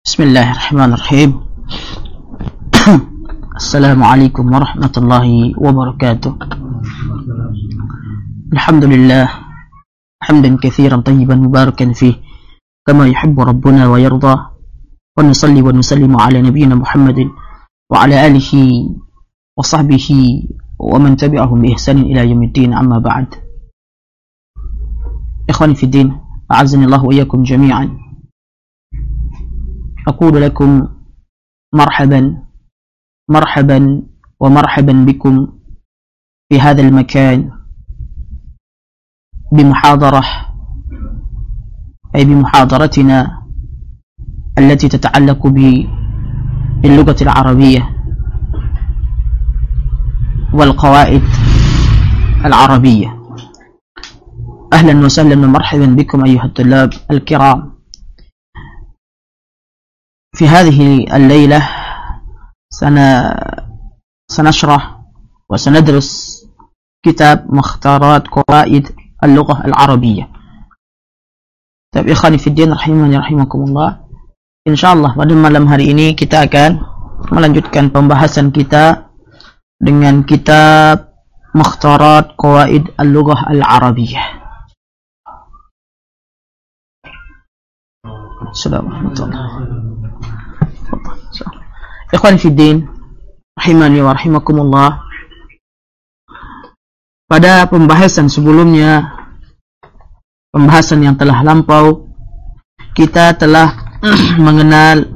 Bismillahirrahmanirrahim. Assalamualaikum warahmatullahi wabarakatuh. Alhamdulillah hamdan katsiran tayyiban mubarakan fih kama yuhibbu rabbuna wa yarda, wa nusalli wa nusallimu ala nabiyyina Muhammadin wa ala alihi wa sahbihi wa man tabi'ahum bi ihsanin ila yaumiddin, amma ba'd. Ikhwani fi din, a'azzani Allah wa iyyakum jami'an. أقول لكم مرحبا مرحبا ومرحبا بكم في هذا المكان بمحاضرة أي بمحاضرتنا التي تتعلق باللغة العربية والقواعد العربية. أهلا وسهلا ومرحبا بكم أيها الطلاب الكرام. في هذه الليلة سنشرح وسندرس كتاب مختارات قواعد اللغة العربية. طيب ikhwani fi din rahimani rahimakumullah, insyaallah pada malam hari ini kita akan melanjutkan pembahasan kita dengan kitab Mukhtarat Qawaid Al-Lughah Al-Arabiyyah. Assalamualaikum. Ikhwan fi din rahimani wa rahimakumullah, pada pembahasan sebelumnya, pembahasan yang telah lampau, kita telah mengenal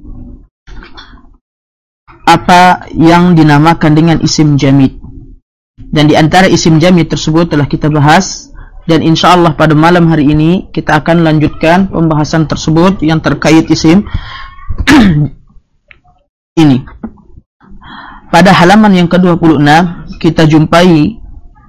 apa yang dinamakan dengan isim jamid, dan di antara isim jamid tersebut telah kita bahas, dan insyaallah pada malam hari ini kita akan lanjutkan pembahasan tersebut yang terkait isim ini. Pada halaman yang ke-26 kita jumpai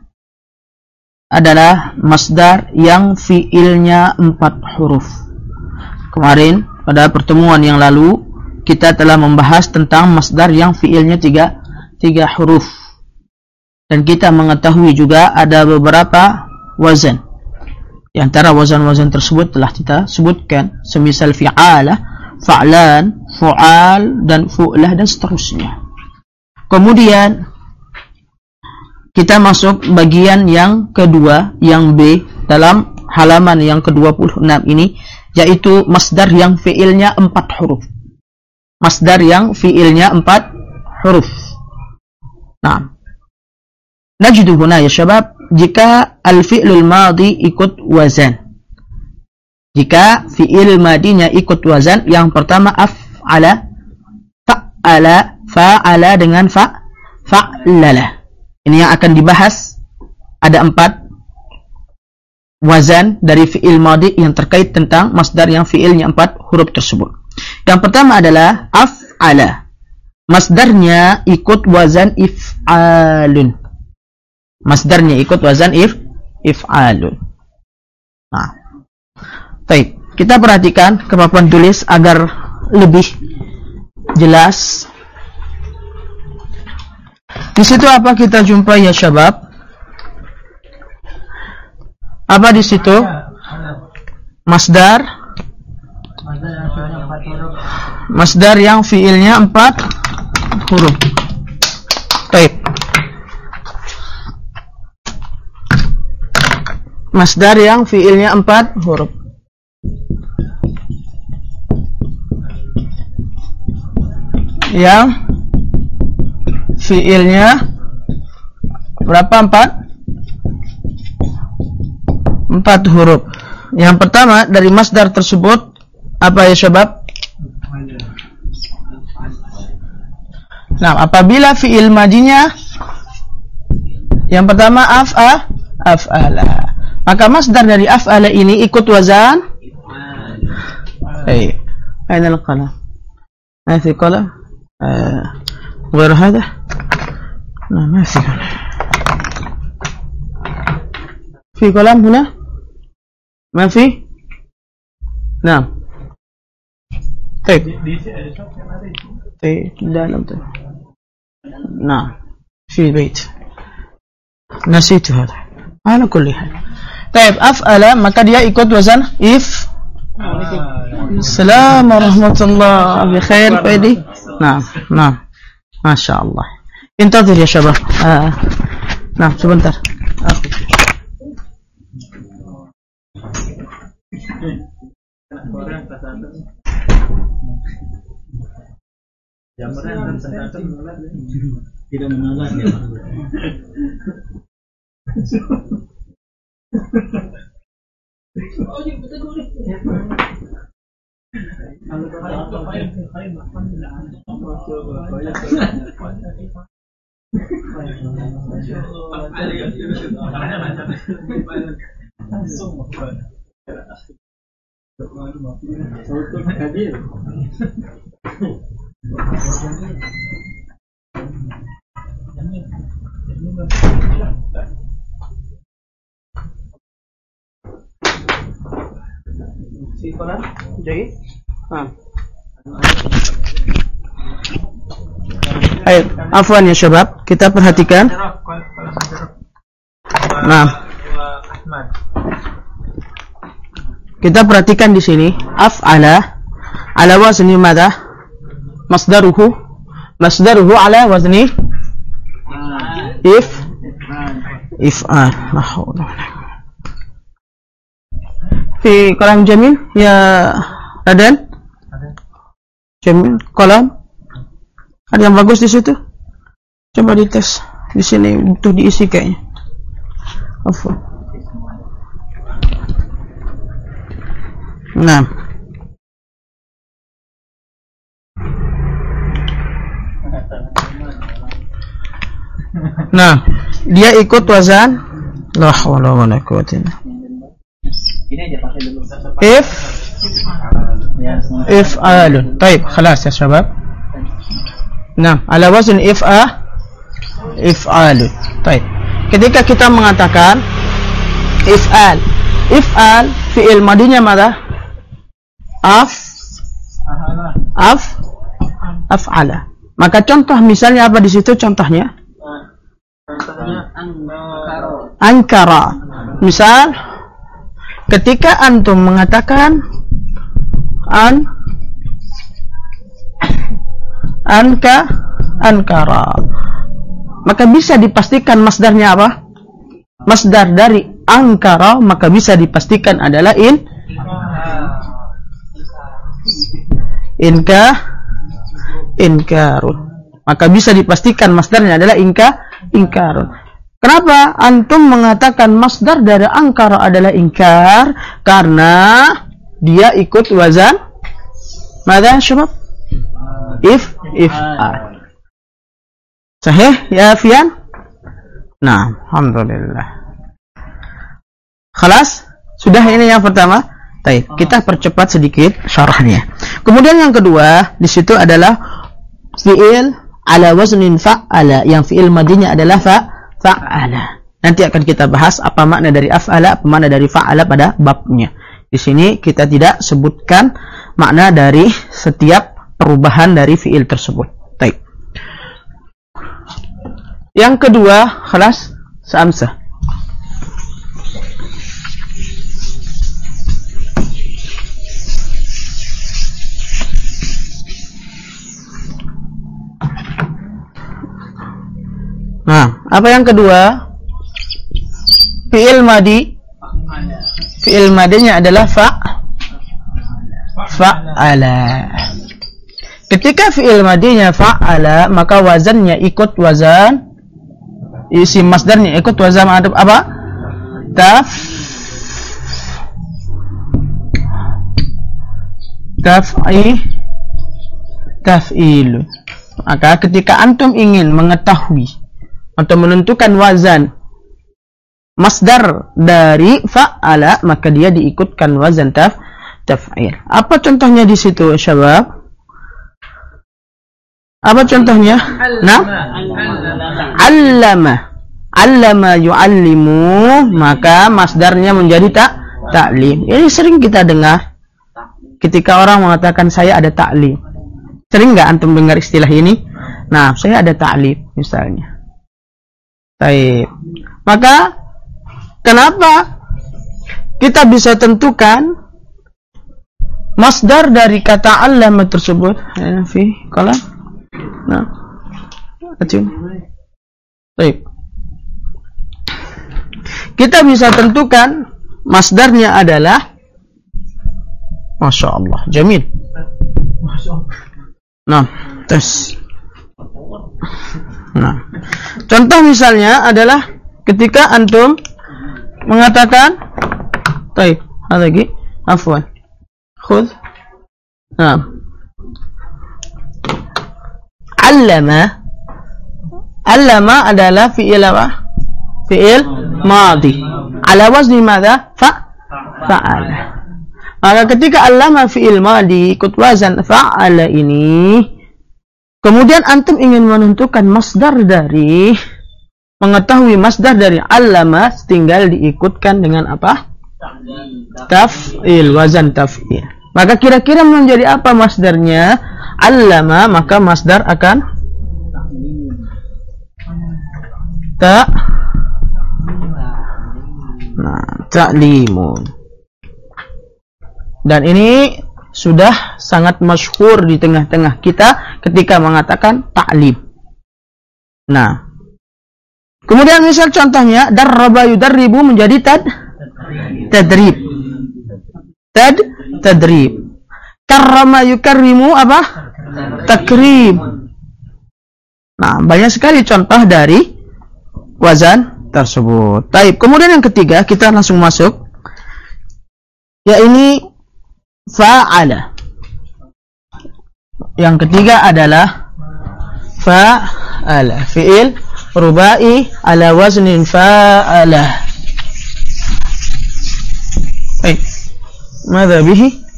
adalah masdar yang fiilnya 4 huruf. Kemarin pada pertemuan yang lalu kita telah membahas tentang masdar yang fiilnya 3 huruf, dan kita mengetahui juga ada beberapa wazan. Di antara wazan-wazan tersebut telah kita sebutkan, semisal fi'alah, fa'lan, fu'al, dan fu'lah, dan seterusnya. Kemudian kita masuk bagian yang kedua, yang B, dalam halaman yang ke-26 ini, yaitu masdar yang fi'ilnya 4 huruf. Masdar yang fi'ilnya 4 huruf. Nah, najidu huna ya syabab, jika al-fi'lul madhi ikut wazan. Jika fi'il madinya ikut wazan, yang pertama af'ala, fa'ala, fa'ala dengan fa'lala. Ini yang akan dibahas. Ada 4 wazan dari fi'il madi yang terkait tentang masdar yang fi'ilnya 4 huruf tersebut. Yang pertama adalah af'ala. Masdarnya ikut wazan if'alun. Masdarnya ikut wazan if'alun. Nah, baik, kita perhatikan kemampuan tulis agar lebih jelas. Di situ apa kita jumpai ya syabab? Apa di situ? Masdar. Masdar yang fiilnya 4 huruf. Baik. Masdar yang fiilnya 4 huruf. Yang fiilnya berapa? 4 huruf. Yang pertama dari masdar tersebut apa ya syabab? Nah, apabila fiil madinya yang pertama af'ala, maka masdar dari af'ala ini ikut wazan. Baik. Aina al-qalam? Ma fi qalam? غير هذا؟ لا ما في قلم. في قلم هنا؟ ما في؟ نعم. طيب. لا لم تكن. نعم. في البيت. نسيت هذا. على كل حال. طيب, af'ala maka dia ikut wazan Assalamualaikum warahmatullahi bikhair Fadi. Nah. Masya Allah. Intadhir ya syabab. Nah, sebentar. Tidak menolak ya. Ayo, afwan ya syabab, kita perhatikan. Nah, kita perhatikan di sini af'ala ala wazni madha? Masdaruhu ala wazni if'al. Fi kalam jamil ya Adan? Jamil kalam. Ada yang bagus di situ? Coba dites. Di sini butuh diisi kayaknya. Afwan. Nah, dia ikut wazan la haula wala quwwata illa billah. Ini aja pakai dulu. If'alun. Baik, خلاص ya syabab. Nah, ala wazn if'alun. Baik. Ketika kita mengatakan if'al fi'il madinya mana? Af'ala. Maka contoh misalnya apa di situ contohnya? Ankara. Misal ketika antum mengatakan ankara, maka bisa dipastikan masdarnya apa? Masdar dari ankara maka bisa dipastikan adalah inkarun. Maka bisa dipastikan masdarnya adalah inkarun. Kenapa antum mengatakan masdar dari ankara adalah inkar? Karena dia ikut wazan madza syabab? If'al. Sahih ya Fian? Nah, alhamdulillah. Khalas? Sudah ini yang pertama. Baik, kita percepat sedikit syarahnya. Kemudian yang kedua, di situ adalah fi'il ala waznin fa'ala, yang fi'il madinya adalah fa'ala. Nanti akan kita bahas apa makna dari af'ala, apa makna dari fa'ala pada babnya. Di sini kita tidak sebutkan makna dari setiap perubahan dari fi'il tersebut. Baik. Yang kedua, khalas, samsah. Nah, apa yang kedua? Fi'il madi. Fi'il madinya adalah fa'ala. Ketika fi'il madinya fa'ala, maka wazannya ikut wazan, isi masdarnya ikut wazan apa? Taf'il. Maka ketika antum ingin mengetahui atau menentukan wazan masdar dari fa'ala, maka dia diikutkan wazan taf'il. Apa contohnya di situ, syabab? Apa contohnya? Nah, allama yu'allimu, maka masdarnya menjadi ta'lim. Ini sering kita dengar ketika orang mengatakan saya ada ta'lim. Sering nggak antum dengar istilah ini? Nah, saya ada ta'lim misalnya. Baik. Maka kenapa kita bisa tentukan masdar dari kata allama tersebut fi qalam. Nah, acung. Baik. Kita bisa tentukan masdarnya adalah Masya Allah, jamil. Nah, tes. Nah, contoh misalnya adalah ketika antum mengatakan, taib, lagi, afwan, khudh. Nah, allama adalah fi'il apa? Fi'il madhi. Ala wazni madha? Fa'ala. Maka ketika allama fi'il madhi ikut wazan fa'ala ini, kemudian antum ingin menentukan masdar dari, mengetahui masdar dari allama, tinggal diikutkan dengan apa? Taf'il, wazan taf'il. Maka kira-kira menjadi apa masdarnya? Allama, maka masdar akan ta'limun. Dan ini sudah sangat masyhur di tengah-tengah kita ketika mengatakan ta'lim. Nah, kemudian misal contohnya darraba yudarribu menjadi tadrib. Tadrib. Karrama yukarrimu apa? Takrim. Nah, banyak sekali contoh dari wazan tersebut. Taib. Kemudian yang ketiga, kita langsung masuk, ya ini fa'ala. Yang ketiga adalah fa'ala, fi'il rubai ala waznin fa'ala. Baik. Mada bihi?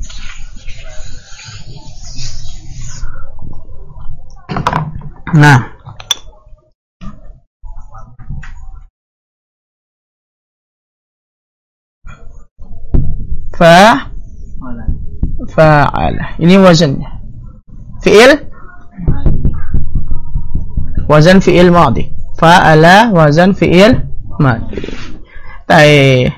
Nah, fa'ala. Ini wazannya. Fi'il, wazan fi'il madhi. Fa'ala wazan fi'il madhi. Baik.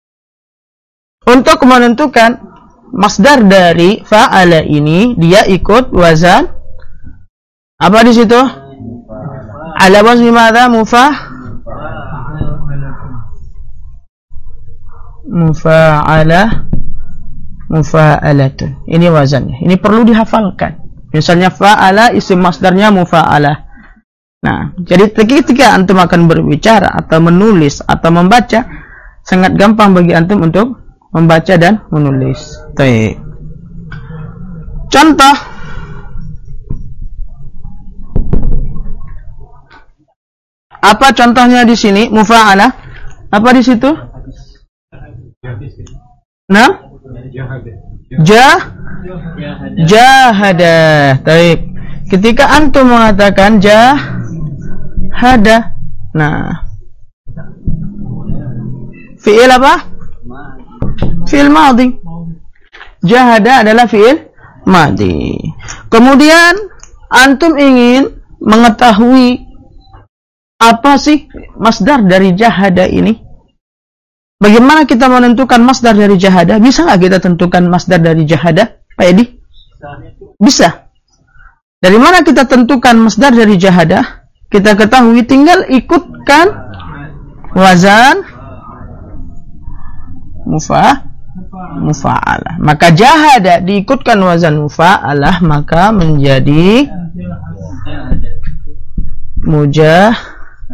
Untuk menentukan masdar dari fa'ala ini, dia ikut wazan apa di situ? Ala wazni madza? Mufa'alatun. Ini wazannya. Ini perlu dihafalkan. Misalnya fa'ala, isim masdarnya mufa'alah. Nah, jadi ketika antum akan berbicara atau menulis atau membaca, sangat gampang bagi antum untuk membaca dan menulis. Baik. Contoh, apa contohnya di sini? Mufa'alah. Apa di situ? Nah, jahada. Baik. Ketika antum mengatakan jahada, nah, fi'il apa? Fi'il madhi. Jahada adalah fi'il madhi. Kemudian antum ingin mengetahui apa sih masdar dari jahada ini? Bagaimana kita menentukan masdar dari jahada? Bisa nggak kita tentukan masdar dari jahada, Pak Edi? Bisa. Dari mana kita tentukan masdar dari jahada? Kita ketahui, tinggal ikutkan wazan mufa'alah. Maka jahada diikutkan wazan mufa'alah, maka menjadi mujahadah.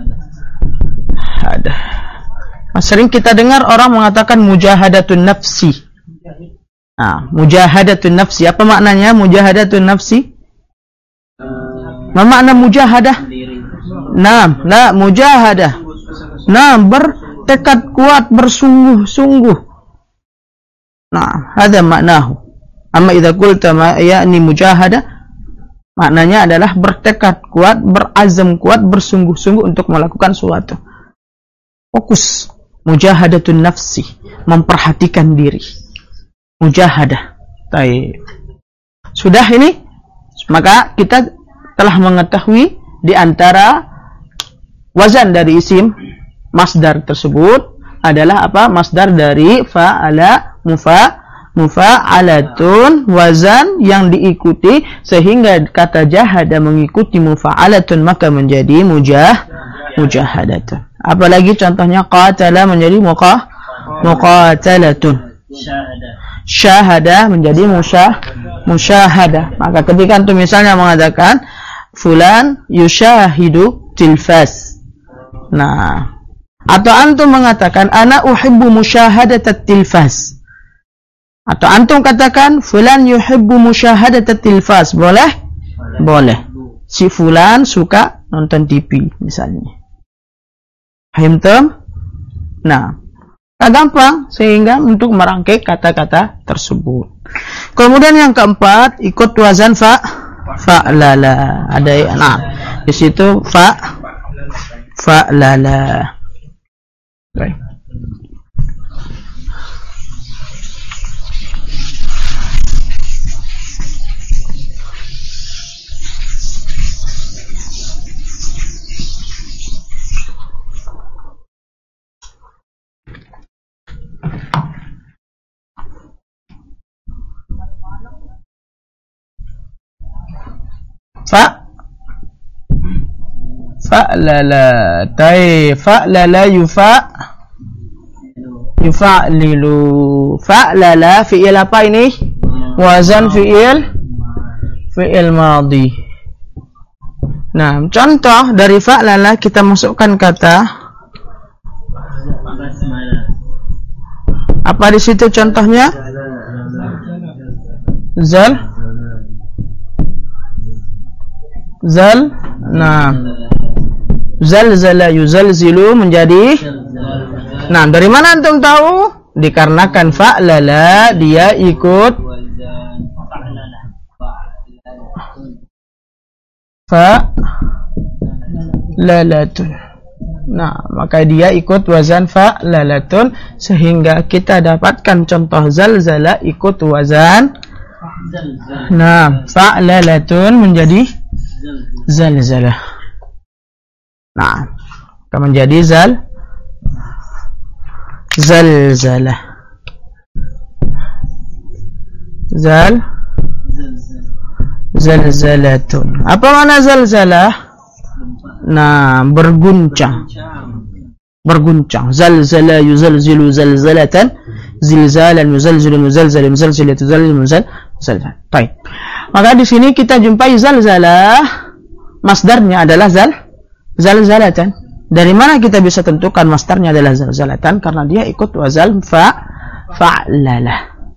Sering kita dengar orang mengatakan mujahadatun nafsi. Nah, mujahadatun nafsi, apa maknanya mujahadatun nafsi? Apa makna mujahadah? La mujahadah. Nah, bertekad kuat, bersungguh-sungguh. Nah, ada maknahu. Amma idza qulta ma ya'ni mujahadah, maknanya adalah bertekad kuat, berazam kuat, bersungguh-sungguh untuk melakukan suatu. Fokus. Mujahadatun nafsi, memperhatikan diri. Mujahadah. Baik. Sudah ini? Maka kita telah mengetahui di antara wazan dari isim masdar tersebut adalah apa? Masdar dari fa'ala mufa'alatun, wazan yang diikuti sehingga kata jahada mengikuti mufa'alatun maka menjadi mujahadatun. Apalagi contohnya qatala menjadi muqatalatun. Syahada menjadi musyahadah. Maka ketika antum misalnya mengatakan fulan yushahidu tilfas. Nah, atau antum mengatakan ana uhibbu musyahadatat tilfas. Atau antum katakan fulan yuhibbu musyahadatat tilfas. Boleh? Boleh. Si fulan suka nonton TV misalnya. Fahimtum? Nah, gampang sehingga untuk merangkai kata-kata tersebut. Kemudian yang keempat ikut wazan fa'lala. Ada di situ fa'lala. Baik. Fa'lala. Fa'lala yufa'lilu. Fa'lala fi'il apa ini? Wazan fi'il madhi. Nah, contoh dari fa'lala kita masukkan kata apa di situ contohnya? Nah, zalzala yuzalzilu menjadi. Nah, dari mana antum tahu? Dikarenakan fa'lala dia ikut fa'lalatun. Nah, maka dia ikut wazan fa'lalatun sehingga kita dapatkan contoh zalzala ikut wazan. Nah, fa'lalatun menjadi zalzalah. Nah, akan menjadi zalzalah. Zalzalatun. Apa makna zalzalah? Nah, berguncang. Zalzala yuzalzilu zalzalatan, zilzalan yuzalzilu muzalzalan, muzalzilatu zalzal. Baik. Maka di sini kita jumpai zalzalah, masdarnya adalah zalzalatan. Dari mana kita bisa tentukan masdarnya adalah zalzalatan? Karena dia ikut wazan fa'lalah.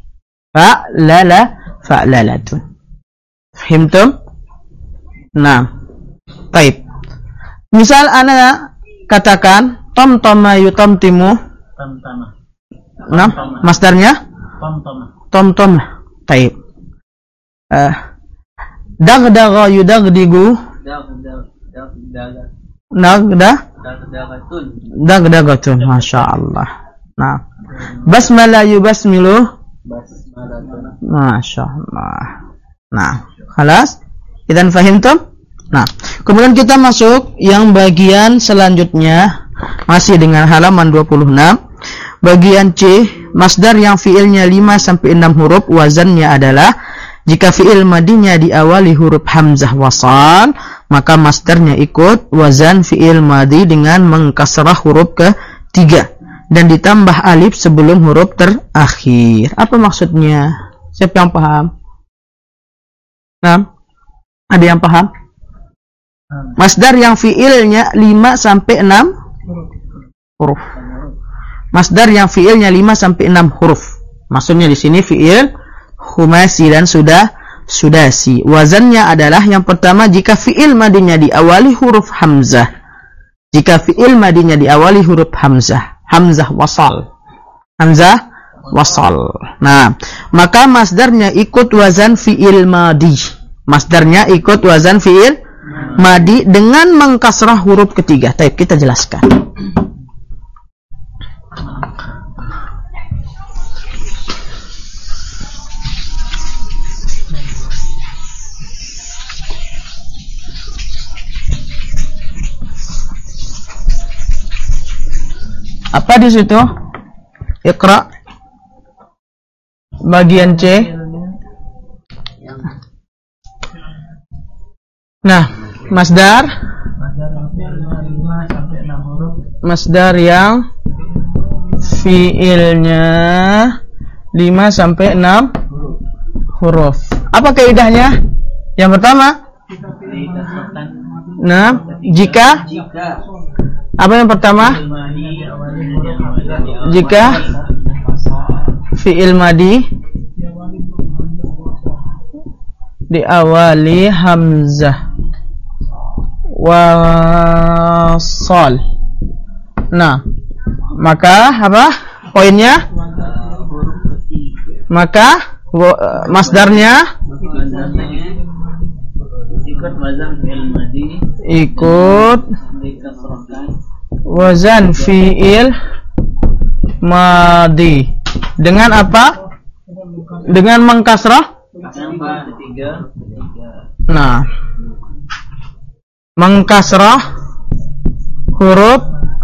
Fa'lalatun. Fahimtum? Nah, baik. Misal ana katakan tamtama yutamtimu. Nah, masdarnya tamtama. Baik. Dagdaga yudagdigu. Dagdagatun. Masya Allah. Nah, basmala yubasmilu. Masya Allah. Nah, khalas. Idzan fahimtum? Nah, kemudian kita masuk yang bagian selanjutnya masih dengan halaman 26. Bagian C, masdar yang fiilnya 5 sampai 6 huruf, wazannya adalah jika fiil madinya diawali huruf hamzah wasal, maka masdarnya ikut wazan fiil madi dengan mengkasrah huruf ketiga dan ditambah alif sebelum huruf terakhir. Apa maksudnya? Siapa yang paham? Nah, ada yang paham? Masdar yang fiilnya 5 sampai 6 huruf. Masdar yang fiilnya 5 sampai 6 huruf. Maksudnya di sini fiil khumasi dan sudasi. Wazannya adalah yang pertama jika fiil madinya diawali huruf hamzah. Jika fiil madinya diawali huruf hamzah, hamzah wasal. Hamzah wasal. Nah, maka masdarnya ikut wazan fiil madi. Masdarnya ikut wazan fiil madi dengan mengkasrah huruf ketiga. Baik, kita jelaskan. Apa di situ? Iqra. bagian C. Nah, masdar yang fiilnya 5 sampai 6 huruf. Apa kaidahnya? Yang pertama, nah, jika apa yang pertama? Jika fiil madi diawali hamzah wasal. Nah, maka apa poinnya? Maka masdarnya ikut wazan fiil madi. Dengan apa? Dengan mengkasrah. Nah, mengkasrah huruf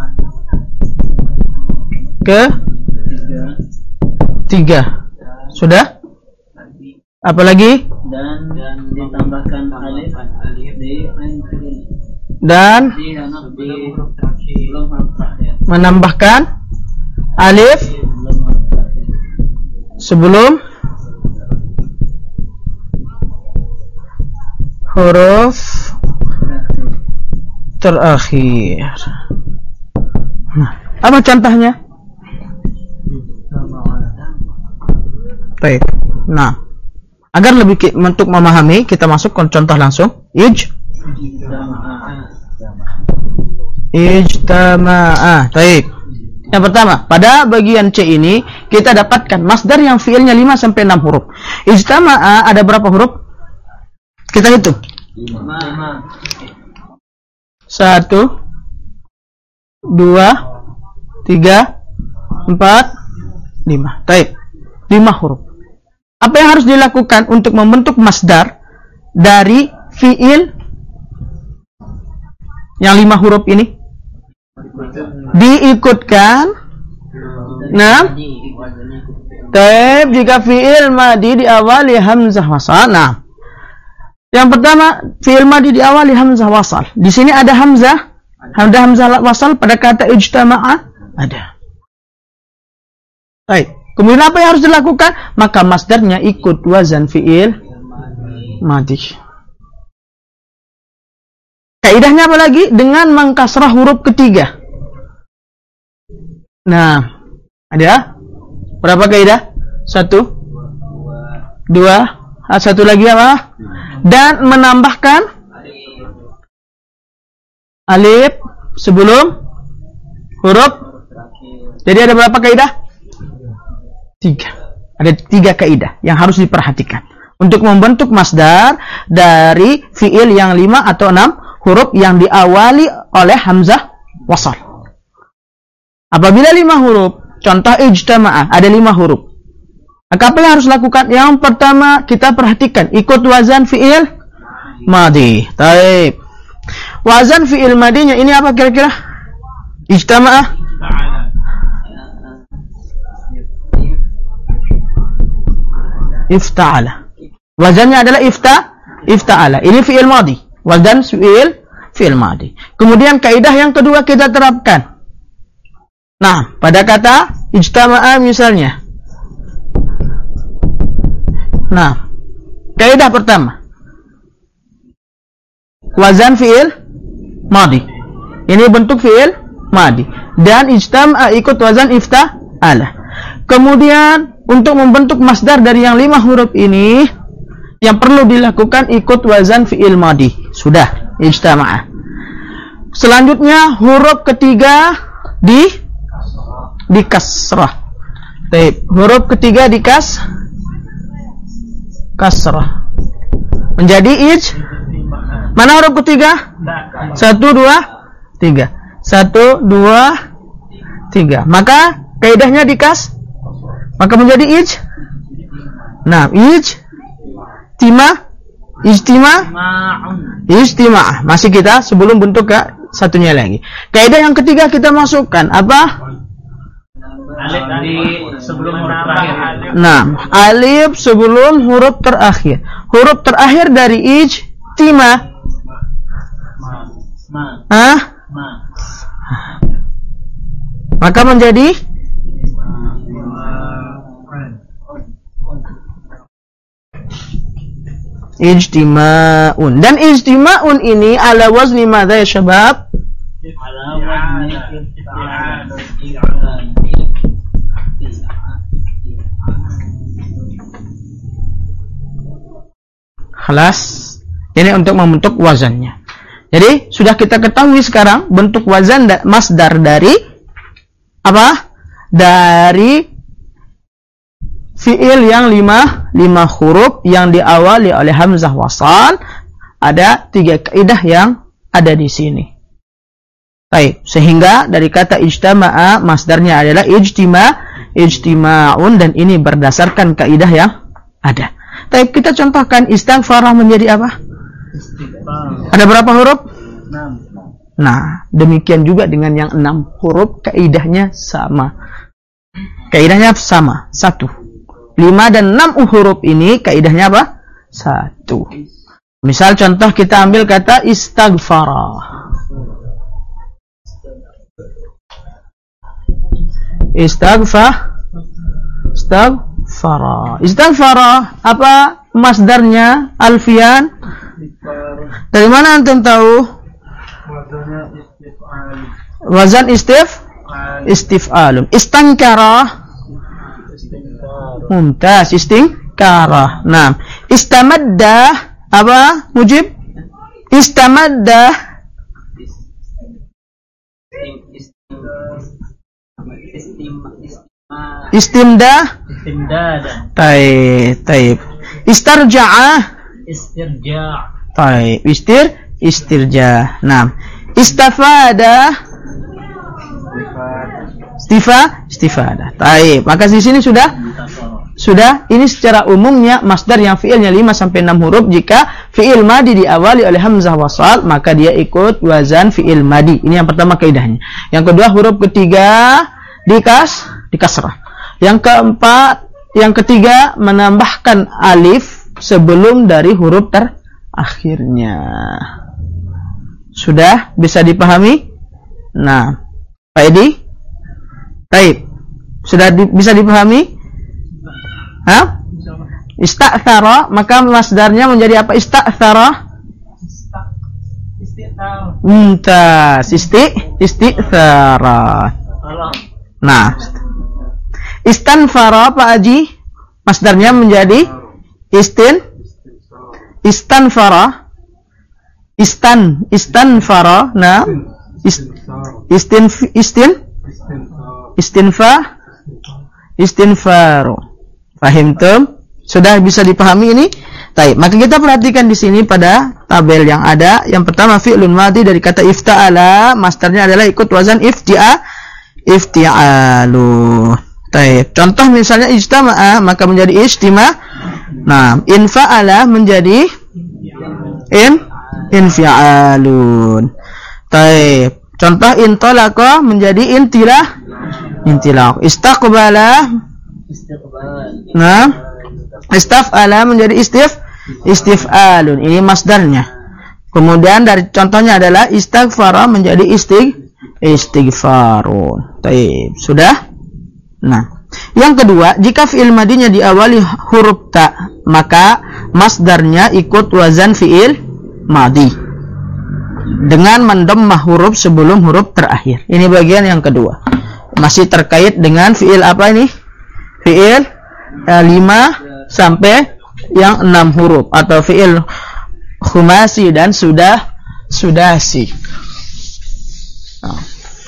ke-3. Sudah? Apalagi? Dan ditambahkan alif dan menambahkan alif sebelum huruf terakhir. Nah, apa contohnya? Baik. Nah, agar lebih untuk memahami, kita masuk ke contoh langsung. Ijtama'a. Baik. Yang pertama, pada bagian C ini kita dapatkan masdar yang fiilnya 5 sampai 6 huruf. Ijtama'a ada berapa huruf? Kita hitung. 5. 1 2 3 4 5. Baik. 5 huruf. Apa yang harus dilakukan untuk membentuk masdar dari fiil yang 5 huruf ini? Diikutkan. Nah, taib jika fiil madi diawali hamzah wasal. Nah, yang pertama fiil madi diawali hamzah wasal. Di sini ada hamzah, hamzah wasal pada kata ijtama'a ada. Baik. Kemudian apa yang harus dilakukan? Maka masdarnya ikut wazan fiil madi. Kaidahnya apa lagi? Dengan mengkasrah huruf ketiga. Nah, ada berapa kaidah? 1 2, satu lagi apa? Dan menambahkan alif sebelum huruf. Jadi ada berapa kaidah? 3. Ada 3 kaidah yang harus diperhatikan untuk membentuk masdar dari fiil yang 5 atau 6 huruf yang diawali oleh hamzah wasal. Apabila 5 huruf, contoh ijtama'ah ada 5 huruf. Maka apa yang harus lakukan? Yang pertama kita perhatikan ikut wazan fiil madi. Taib. Wazan fiil madinya ini apa kira-kira? Ijtama'ah. Ifta'ala. Wazannya adalah ifta'ala. Ini fi'il madi. Wazan fi'il madi. Kemudian kaidah yang kedua kita terapkan. Nah, pada kata ijtama'a misalnya. Nah, kaidah pertama. Wazan fi'il madi. Ini bentuk fi'il madi. Dan ijtama'a ikut wazan ifta'ala. Kemudian untuk membentuk masdar dari yang 5 huruf ini, yang perlu dilakukan ikut wazan fi'il madi. Sudah, ijtama'ah. Selanjutnya huruf ketiga di kasrah. Baik, huruf ketiga di kasrah. Menjadi mana huruf ketiga? 1 2 3. 1 2 3. Maka kaidahnya di maka menjadi nah, ijtima'ah. Masih kita sebelum bentuk ke satunya lagi. Kaidah yang ketiga kita masukkan apa? sebelum huruf terakhir. Nah, alif sebelum huruf terakhir. Huruf terakhir dari ijtima. Maka menjadi ijtima'un. Dan ijtima'un ini ala wazni madza ya syabab? Khalas. Ini untuk membentuk wazannya. Jadi sudah kita ketahui sekarang bentuk wazan masdar dari apa? Dari fiil yang lima huruf yang diawali oleh hamzah wasal. Ada 3 kaidah yang ada di sini. Baik, sehingga dari kata ijtama'a masdarnya adalah ijtima'un, dan ini berdasarkan kaidah yang ada. Baik, kita contohkan istighfarah menjadi apa? Ada berapa huruf? 6. Nah, demikian juga dengan yang 6 huruf kaidahnya sama. Kaidahnya sama, 1. 5 dan 6 huruf ini kaidahnya apa? 1. Misal contoh kita ambil kata istighfarah. Istighfarah apa masdarnya? Alfian. Dari mana antum tahu? Wazan istif'alun. Istankara. Mumtaz, istinkara. Nah, istamadda apa? Mujib. Istamadda. Istimda. Taib. Istirja'. Taib. Istirja. Nah, istafada. Istifada. Taib. Maka di sini sudah ini secara umumnya masdar yang fiilnya 5 sampai 6 huruf. Jika fiil madi diawali oleh hamzah wasal, maka dia ikut wazan fiil madi. Ini yang pertama kaidahnya. Yang kedua, huruf ketiga dikasrah. Yang keempat, yang ketiga menambahkan alif sebelum dari huruf terakhirnya. Sudah bisa dipahami? Nah, Pak Edi? Taib. Sudah bisa dipahami? Hah? Ista'thara, maka masdarnya menjadi apa? Ista'thara. Mumtaz. Isti'thara. Nah, istanfara Pak Haji, masdarnya menjadi istanfara. Istanfara. Nah, istinfaru. Fahimtum? Sudah bisa dipahami ini? Baik, maka kita perhatikan di sini pada tabel yang ada. Yang pertama fi'lun madhi dari kata ifta'ala, masdarnya adalah ikut wazan ifti'alu. Baik, contoh misalnya ijtama'a, maka menjadi ijtima'. Nah, infa'ala menjadi infi'alun. Baik, contoh intalaqa menjadi intilaq. Istaqbala. Nah, istaf'ala menjadi istif'alun. Ini masdarnya. Kemudian dari contohnya adalah istaghfara menjadi istighfarun. Baik, sudah? Nah, yang kedua, jika fi'il madinya diawali huruf ta, maka masdarnya ikut wazan fi'il madi dengan mendammah huruf sebelum huruf terakhir. Ini bagian yang kedua. Masih terkait dengan fi'il apa ini? Fi'il 5 sampai yang 6 huruf atau fi'il khumasi dan sudasi. Nah.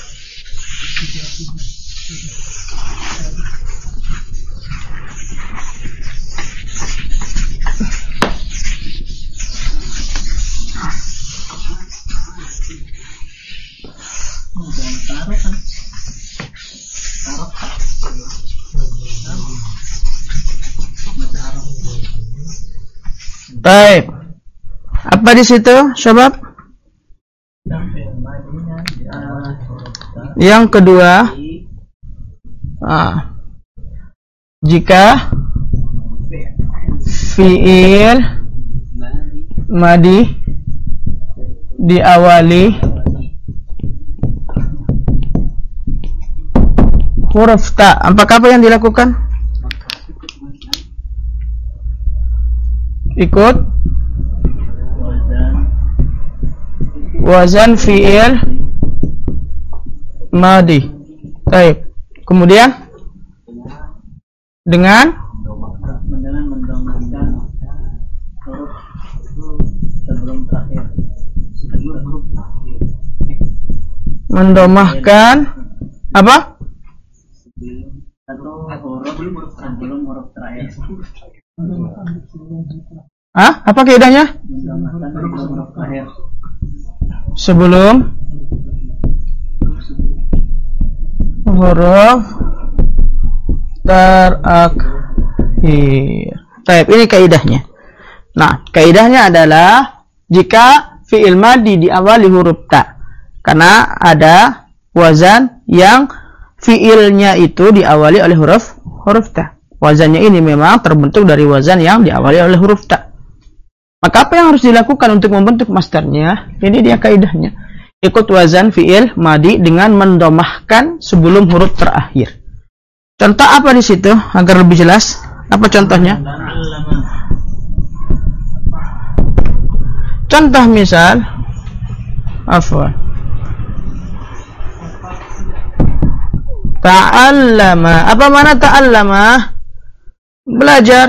Baik. Apa di situ, syabab? Yang kedua, jika fi'il madi diawali huruf ta, apakah apa yang dilakukan? Ikut wazan fi'il madi. Baik. Kemudian dengan mendomahkan apa? Apa kaidahnya? Sebelum huruf terakhir. Baik, ini kaidahnya. Nah, kaidahnya adalah jika fi'il madi diawali huruf ta, karena ada wazan yang fi'ilnya itu diawali oleh huruf ta. Wazannya ini memang terbentuk dari wazan yang diawali oleh huruf ta. Maka apa yang harus dilakukan untuk membentuk masdarnya? Ini dia kaidahnya. Ikut wazan fi'il madi dengan mendomahkan sebelum huruf terakhir. Contoh apa di situ agar lebih jelas? Apa contohnya? Contoh misal, ta'allama. Apa mana ta'allama? Belajar.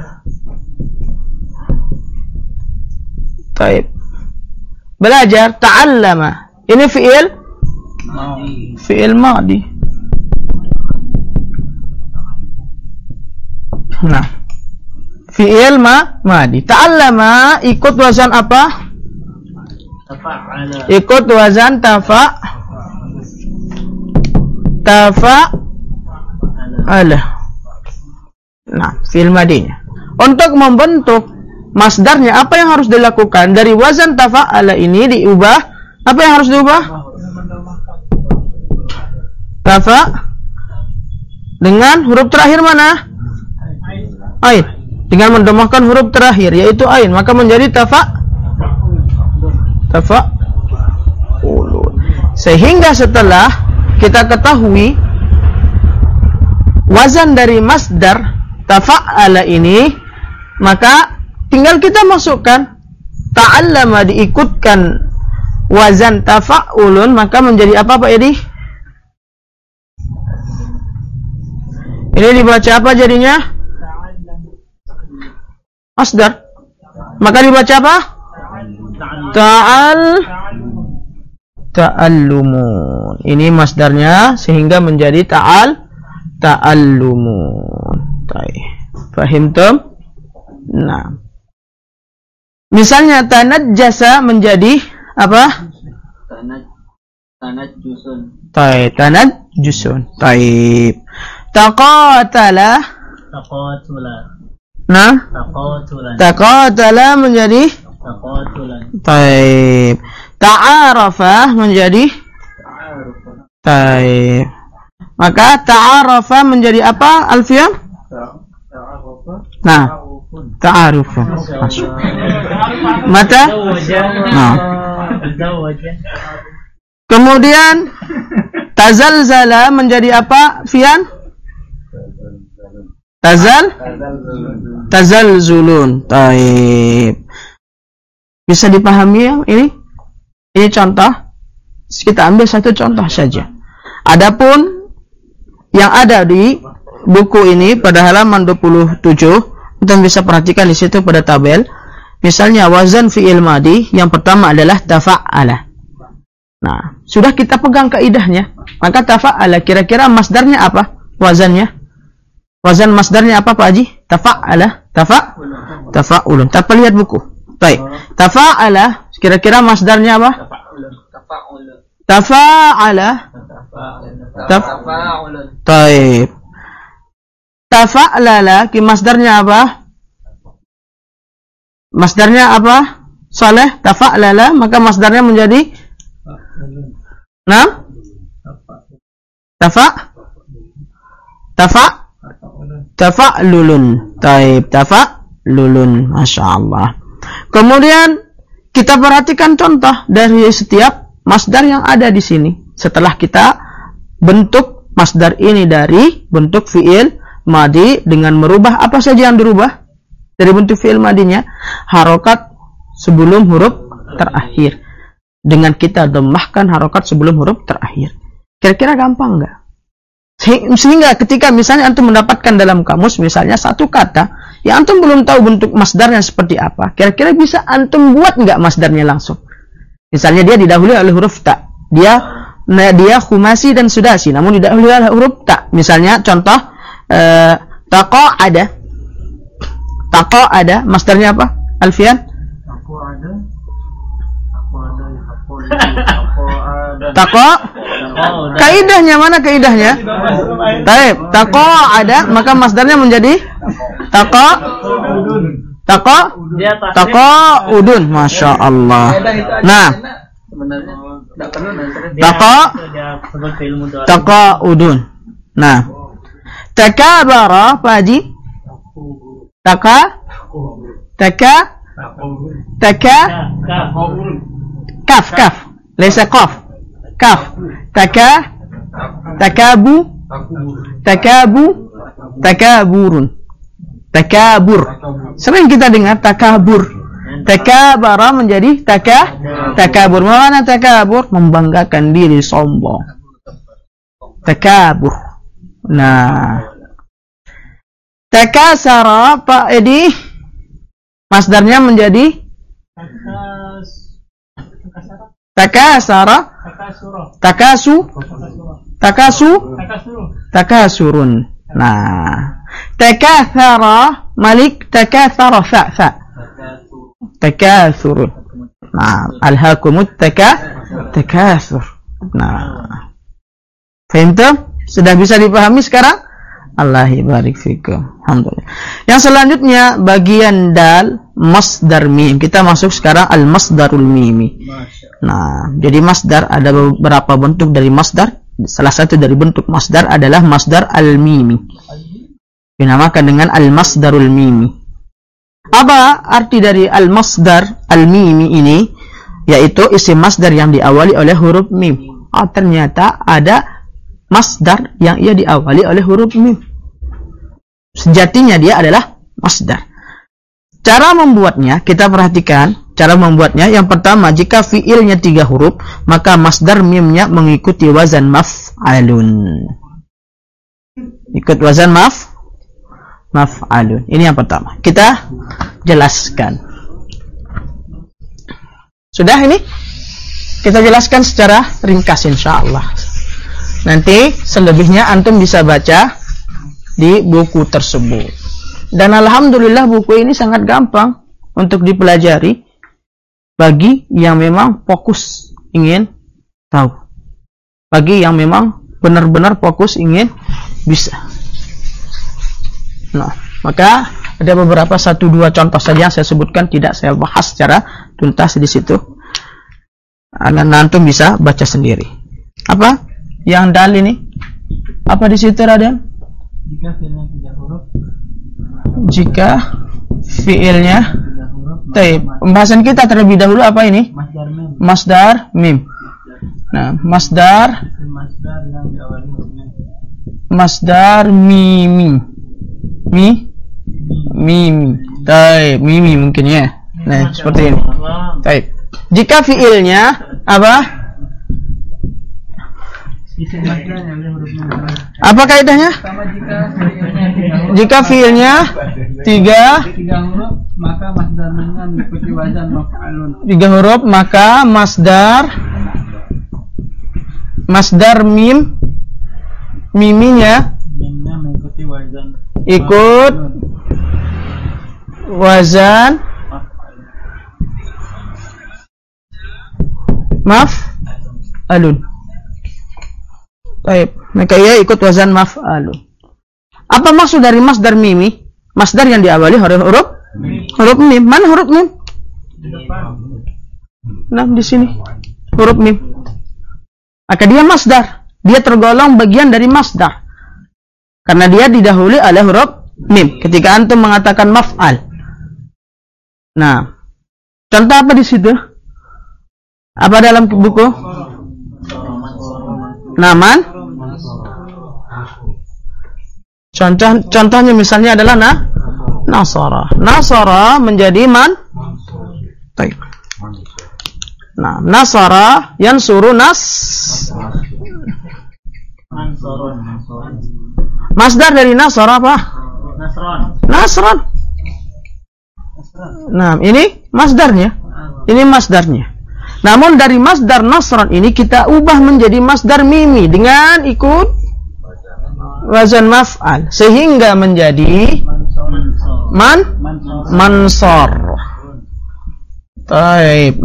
Baik. Belajar, ta'allama. Ini fi'il madi. Nah, fi'il madi. Ta'allama ikut wazan apa? Ikut wazan tafa'ala. Nah, fi'il madinya. Untuk membentuk masdarnya, apa yang harus dilakukan? Dari wazan tafa'ala ini diubah. Apa yang harus diubah? Dengan huruf terakhir mana? Ain. Dengan mendomahkan huruf terakhir, yaitu ain, maka menjadi tafa'ulun. Sehingga setelah kita ketahui wazan dari masdar tafa'ala ini, maka tinggal kita masukkan ta'allama diikutkan wazan tafa'ulun, maka menjadi apa Pak Edi? Ini dibaca apa jadinya? Masdar. Maka dibaca apa? Ta'allumun. Ini masdarnya sehingga menjadi ta'allumun. Fahimtum? Nah. Misalnya tanajjasa menjadi apa? Tanajjusun. Tanajjusun. Taib. Taqatala. Nah, taqatala menjadi taib. Ta'arafa menjadi taib. Maka ta'arafa menjadi apa, Alfian? Nah, ta'arufun. Mata? Nah. Kemudian tazalzala menjadi apa, Fian? Tazalzulun. Taib. Bisa dipahami yang ini? Ini contoh. Kita ambil satu contoh saja. Adapun yang ada di buku ini pada halaman 27, kita bisa perhatikan di situ pada tabel. Misalnya wazan fi'il madi yang pertama adalah tafa'ala. Nah, sudah kita pegang kaidahnya. Maka tafa'ala kira-kira masdarnya apa? Wazannya? Wazan masdarnya apa Pak Haji? Tafa'ala. Tafa'ulun. Tanpa lihat buku. Baik. Tafa'ala kira-kira masdarnya apa? Tafa'ala. Taib. Tafa'lala masdarnya apa? Masdarnya apa? Saleh. Tafa'lala, maka masdarnya menjadi Tafa tafa'lulun. Taib, tafa'lulun. Masya Allah. Kemudian kita perhatikan contoh dari setiap masdar yang ada di sini. Setelah kita bentuk masdar ini dari bentuk fi'il madi dengan merubah apa saja yang dirubah dari bentuk fi'il madinya, harokat sebelum huruf terakhir. Dengan kita dhammahkan harokat sebelum huruf terakhir. Kira-kira gampang nggak? Sehingga ketika misalnya antum mendapatkan dalam kamus misalnya satu kata yang antum belum tahu bentuk masdarnya seperti apa, kira-kira bisa antum buat nggak masdarnya langsung? Misalnya dia didahului oleh huruf ta, dia khumasi dan sudasi, namun didahului oleh huruf ta. Misalnya contoh taqa'ada. Taqa'ada masdarnya apa? Alfian? Taqa. Kaidahnya mana kaidahnya? Baik, taqa'ada maka masdarnya menjadi taqa'udun. Masya Allah. Nah, taqa'udun. Nah, takabara Pak Haji? Kaf. Laisa qaf. Kaf. Takaburun. Takabur. Sering kita dengar takabur. Takabara menjadi takabur. Mana takabur? Membanggakan diri, sombong. Takabur. Nah, takasara Pak Edi, masdarnya menjadi takasara, takasurun. Nah, takathara Malik, takathara fa. Takasurun. Nah, alhaakumut takasur. Nah, fahimtum? Sudah bisa dipahami sekarang? Allah barik fikum. Alhamdulillah. Yang selanjutnya bagian dal masdar mim. Kita masuk sekarang al masdarul mimi. Nah, jadi masdar ada beberapa bentuk dari masdar. Salah satu dari bentuk masdar adalah masdar al mimi. Dinamakan dengan al masdarul mimi. Apa arti dari al masdar al mimi ini? Yaitu isim masdar yang diawali oleh huruf mim. Oh, ternyata ada masdar yang ia diawali oleh huruf mim. Sejatinya dia adalah masdar. Cara membuatnya, kita perhatikan. Cara membuatnya, yang pertama, jika fiilnya 3 huruf, maka masdar mimnya mengikuti wazan maf'alun. Ikut wazan maf'alun. Ini yang pertama. Kita jelaskan. Sudah ini? Kita jelaskan secara ringkas insyaallah. Nanti selebihnya antum bisa baca di buku tersebut. Dan alhamdulillah buku ini sangat gampang untuk dipelajari bagi yang memang fokus ingin tahu. Bagi yang memang benar-benar fokus ingin bisa. Nah, maka ada beberapa 1-2 contoh saja yang saya sebutkan, tidak saya bahas secara tuntas di situ. Antum bisa baca sendiri. Apa? Yang dal ini apa di situ, Raden? Jika fiilnya 3 huruf. Jika fiilnya 3 huruf. Pembahasan kita terlebih dahulu apa ini? Masdar mim. Nah, masdar yang diawali huruf mim. Masdar mimi. Mimi. Taib, mimi mungkin ya. Nah, seperti ini. Taib. Jika fiilnya apa? Apa kaidahnya? Jika fiilnya 3 huruf, maka masdar mimnya mengikuti wazan maf'alun. 3 huruf, maka masdar miminya mengikuti wazan. Ikut wazan maf'alun. Baik, maka ia ikut wazan maf'alun. Apa maksud dari masdar mimi? Masdar yang diawali huruf mim. Mana huruf mim? Nah, di sini huruf mim. Maka dia masdar. Dia tergolong bagian dari masdar. Karena dia didahului oleh huruf mim. Ketika antum mengatakan maf'al. Nah, contoh apa di situ? Apa dalam buku? Naman. Contohnya misalnya adalah nasara. Nasara menjadi man. Baik. Nah, nasara yansuru masdar dari nasara apa? Nasron. Nah, ini masdarnya. Namun dari masdar nasron ini kita ubah menjadi masdar mimi dengan ikut wazan maf'al sehingga menjadi mansor. Taib,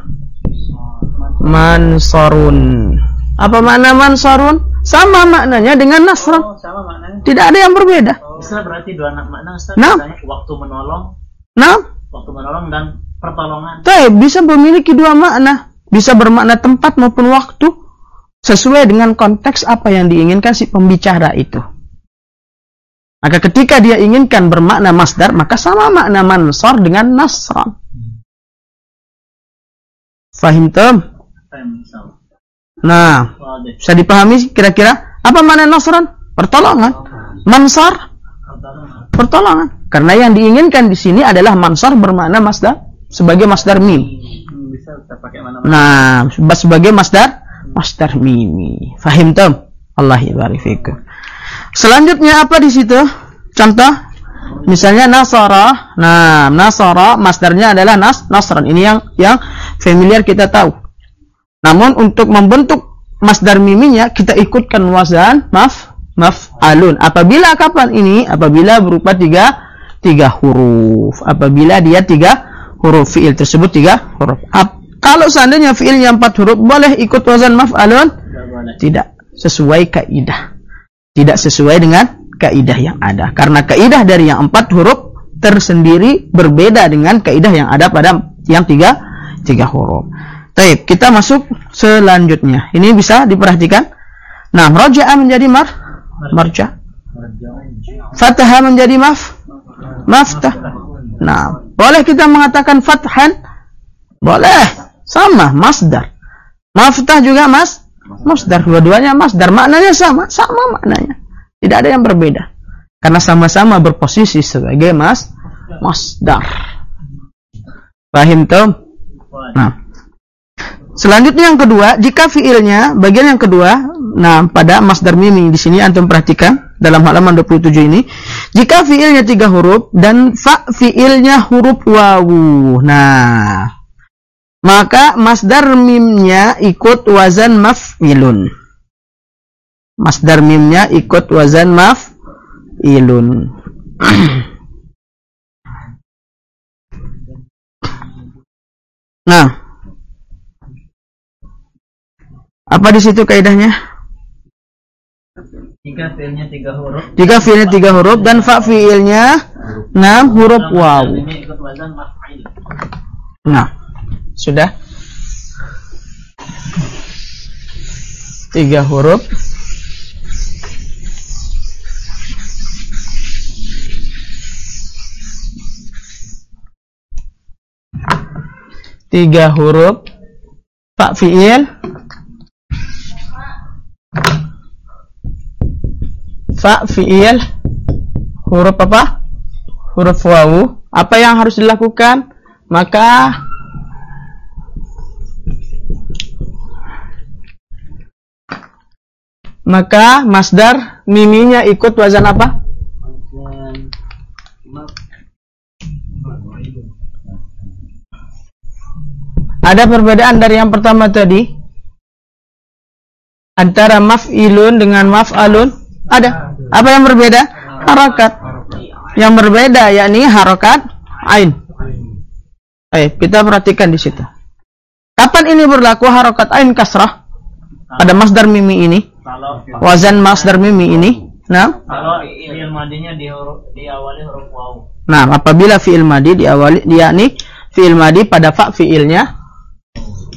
mansorun. Apa makna mansorun? Sama maknanya dengan nasron. Sama maknanya. Tidak ada yang berbeda. Istilah berarti dua makna, Ustaz. Nah. Waktu menolong. Nah, Waktu menolong dan pertolongan. taib bisa memiliki dua makna. Bisa bermakna tempat maupun waktu sesuai dengan konteks apa yang diinginkan si pembicara itu. Maka ketika dia inginkan bermakna masdar, maka sama makna mansor dengan nasron. Fahim tom? Nah, bisa dipahami kira-kira apa makna nasron? Pertolongan. Mansor? Pertolongan. Karena yang diinginkan di sini adalah mansor bermakna masdar sebagai masdar mim. Bisa kita pakai mana-mana. Nah, sebagai masdar mimi. Fahim tom? Allah ibarik fikum. Selanjutnya apa di situ? Contoh, misalnya nasara. Nah, nasara masdarnya adalah nasran. Ini yang familiar kita tahu. Namun untuk membentuk masdar miminya kita ikutkan wazan maf'alun. Apabila kapan ini? Apabila berupa tiga huruf. Apabila dia 3 huruf, fi'il tersebut 3 huruf. Kalau seandainya fi'ilnya 4 huruf, boleh ikut wazan maf'alun? Tidak sesuai kaidah. Tidak sesuai dengan kaidah yang ada. Karena kaidah dari yang 4 huruf tersendiri berbeda dengan kaidah yang ada pada yang 3 huruf. Baik, kita masuk selanjutnya. Ini bisa diperhatikan. Nah, roja'a menjadi marja. Fatha menjadi maftah. Nah, boleh kita mengatakan fathan? Boleh. Sama, masdar. Maftah juga masdar. Dua-duanya masdar. Maknanya sama maknanya. Tidak ada yang berbeda. Karena sama-sama berposisi sebagai masdar. Paham tom? Nah, selanjutnya yang kedua, jika fiilnya bagian yang kedua, nah pada masdar mimi di sini antum perhatikan dalam halaman 27 ini, jika fiilnya 3 huruf dan fiilnya huruf wawu. Nah, maka masdar mimnya ikut wazan maf'ilun. Masdar mimnya ikut wazan maf'ilun. Nah, apa di situ kaidahnya? Jika fiilnya 3 huruf. Jika fiilnya 3 huruf dan fiilnya 6 huruf wawu. Ini ikut wazan maf'il. Nah, sudah 3 huruf. Tiga huruf fa fiil huruf apa? Huruf wawu. Apa yang harus dilakukan? Maka masdar miminya ikut wazan apa? Ada perbedaan dari yang pertama tadi antara maf'ilun dengan maf'alun? Ada. Apa yang berbeda? Harakat. Yang berbeda yakni harakat ain. Kita perhatikan di situ. Kapan ini berlaku harakat ain kasrah? Pada masdar mimi ini. Wazan masdar mimi ini. Nah, kalau fi'il madinya diawali huruf wawu. Nah, apabila fi'il madi diawali yakni fi'il madi pada fa fi'ilnya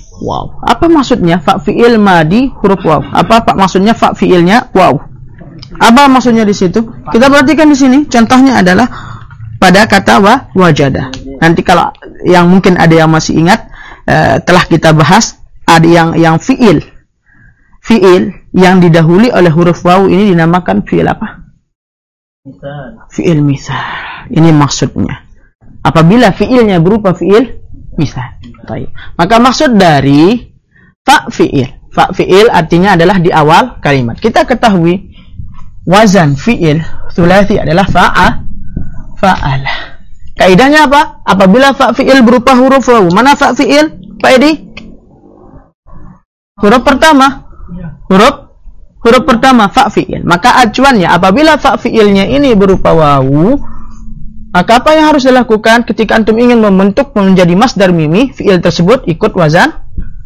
waw. Apa maksudnya fa fi'il madi huruf waw? Apa maksudnya fa fi'ilnya waw? Apa maksudnya di situ? Kita perhatikan di sini. Contohnya adalah pada kata wajada. Nanti kalau yang mungkin ada yang masih ingat, telah kita bahas ada yang fiil. Fiil yang didahului oleh huruf wawu ini dinamakan fiil apa? Misal. Fiil misal. Ini maksudnya. Apabila fiilnya berupa fiil misal. Baik. Maka maksud dari fa fiil. Fa fiil artinya adalah di awal kalimat. Kita ketahui wazan fiil tsulats adalah fa'ala. Kaidahnya apa? Apabila fa fiil berupa huruf wawu. Mana fa fiil? Pak Edi? Huruf pertama. Huruf pertama fa fiil. Maka acuannya apabila fa fiilnya ini berupa wawu, maka apa yang harus dilakukan ketika antum ingin membentuk menjadi masdar mimi, fiil tersebut ikut wazan